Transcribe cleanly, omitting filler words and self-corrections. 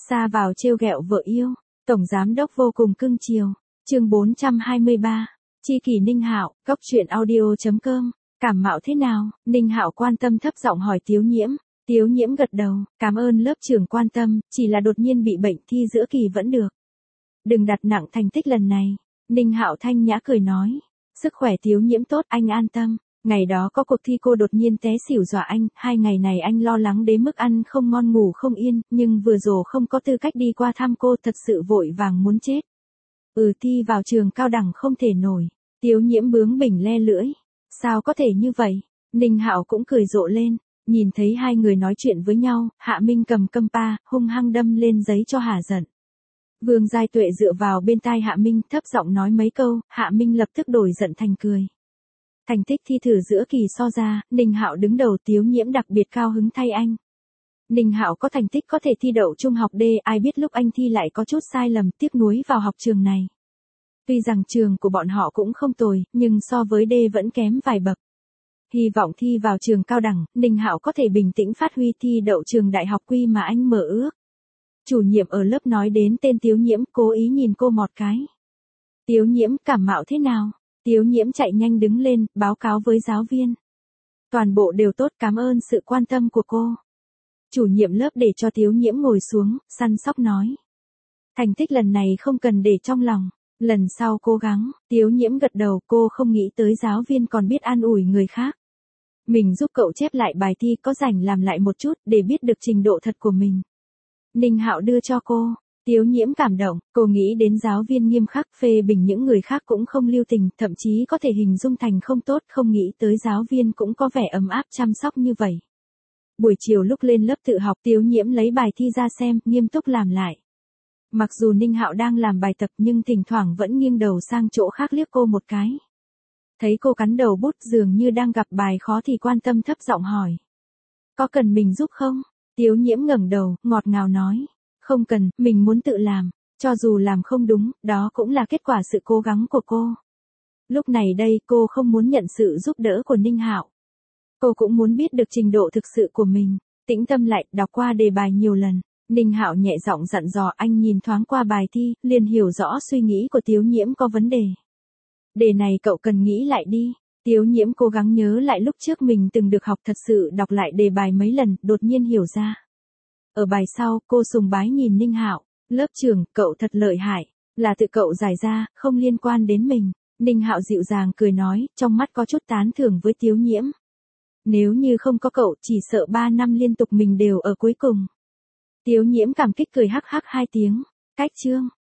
Ra vào trêu ghẹo vợ yêu, tổng giám đốc vô cùng cưng chiều. Chương 423. Chi kỷ Ninh Hạo, Cốc truyện audio.com. Cảm mạo thế nào? Ninh Hạo quan tâm thấp giọng hỏi Tiếu Nhiễm. Tiếu Nhiễm gật đầu, cảm ơn lớp trưởng quan tâm, chỉ là đột nhiên bị bệnh, thi giữa kỳ vẫn được. Đừng đặt nặng thành tích lần này. Ninh Hạo thanh nhã cười nói. Sức khỏe Tiếu Nhiễm tốt, anh an tâm. Ngày đó có cuộc thi cô đột nhiên té xỉu dọa anh, 2 ngày này anh lo lắng đến mức ăn không ngon ngủ không yên, nhưng vừa rồi không có tư cách đi qua thăm cô, thật sự vội vàng muốn chết. Thi vào trường cao đẳng không thể nổi. Tiếu Nhiễm bướng bỉnh le lưỡi. Sao có thể như vậy? Ninh Hạo cũng cười rộ lên. Nhìn thấy hai người nói chuyện với nhau, Hạ Minh cầm câm pa, hung hăng đâm lên giấy cho hả giận. Vương Giai Tuệ dựa vào bên tai Hạ Minh, thấp giọng nói mấy câu, Hạ Minh lập tức đổi giận thành cười. Thành tích thi thử giữa kỳ so ra, Ninh Hạo đứng đầu, Tiếu Nhiễm đặc biệt cao hứng thay anh. Ninh Hạo có thành tích có thể thi đậu trung học D, ai biết lúc anh thi lại có chút sai lầm, tiếc nuối vào học trường này. Tuy rằng trường của bọn họ cũng không tồi, nhưng so với D vẫn kém vài bậc. Hy vọng thi vào trường cao đẳng, Ninh Hạo có thể bình tĩnh phát huy thi đậu trường đại học quy mà anh mơ ước. Chủ nhiệm ở lớp nói đến tên Tiếu Nhiễm, cố ý nhìn cô một cái. Tiếu Nhiễm, cảm mạo thế nào? Tiếu Nhiễm chạy nhanh đứng lên, báo cáo với giáo viên. Toàn bộ đều tốt, cảm ơn sự quan tâm của cô. Chủ nhiệm lớp để cho Tiếu Nhiễm ngồi xuống, săn sóc nói. Thành tích lần này không cần để trong lòng, lần sau cố gắng. Tiếu Nhiễm gật đầu, cô không nghĩ tới giáo viên còn biết an ủi người khác. Mình giúp cậu chép lại bài thi, có rảnh làm lại một chút, để biết được trình độ thật của mình. Ninh Hạo đưa cho cô. Tiếu Nhiễm cảm động, cô nghĩ đến giáo viên nghiêm khắc, phê bình những người khác cũng không lưu tình, thậm chí có thể hình dung thành không tốt, không nghĩ tới giáo viên cũng có vẻ ấm áp chăm sóc như vậy. Buổi chiều lúc lên lớp tự học, Tiếu Nhiễm lấy bài thi ra xem, nghiêm túc làm lại. Mặc dù Ninh Hạo đang làm bài tập nhưng thỉnh thoảng vẫn nghiêng đầu sang chỗ khác liếc cô một cái. Thấy cô cắn đầu bút dường như đang gặp bài khó thì quan tâm thấp giọng hỏi. Có cần mình giúp không? Tiếu Nhiễm ngẩng đầu, ngọt ngào nói. Không cần, mình muốn tự làm. Cho dù làm không đúng, đó cũng là kết quả sự cố gắng của cô. Lúc này đây cô không muốn nhận sự giúp đỡ của Ninh Hạo. Cô cũng muốn biết được trình độ thực sự của mình. Tĩnh tâm lại, đọc qua đề bài nhiều lần. Ninh Hạo nhẹ giọng dặn dò, anh nhìn thoáng qua bài thi, liền hiểu rõ suy nghĩ của Tiếu Nhiễm có vấn đề. Đề này cậu cần nghĩ lại đi. Tiếu Nhiễm cố gắng nhớ lại lúc trước mình từng được học, thật sự đọc lại đề bài mấy lần, đột nhiên hiểu ra. Ở bài sau, cô sùng bái nhìn Ninh Hạo. Lớp trưởng, cậu thật lợi hại. Là tự cậu giải ra, không liên quan đến mình. Ninh Hạo dịu dàng cười nói, trong mắt có chút tán thưởng với Tiếu Nhiễm. Nếu như không có cậu, chỉ sợ 3 năm liên tục mình đều ở cuối cùng. Tiếu Nhiễm cảm kích cười hắc hắc 2 tiếng. Cách chương.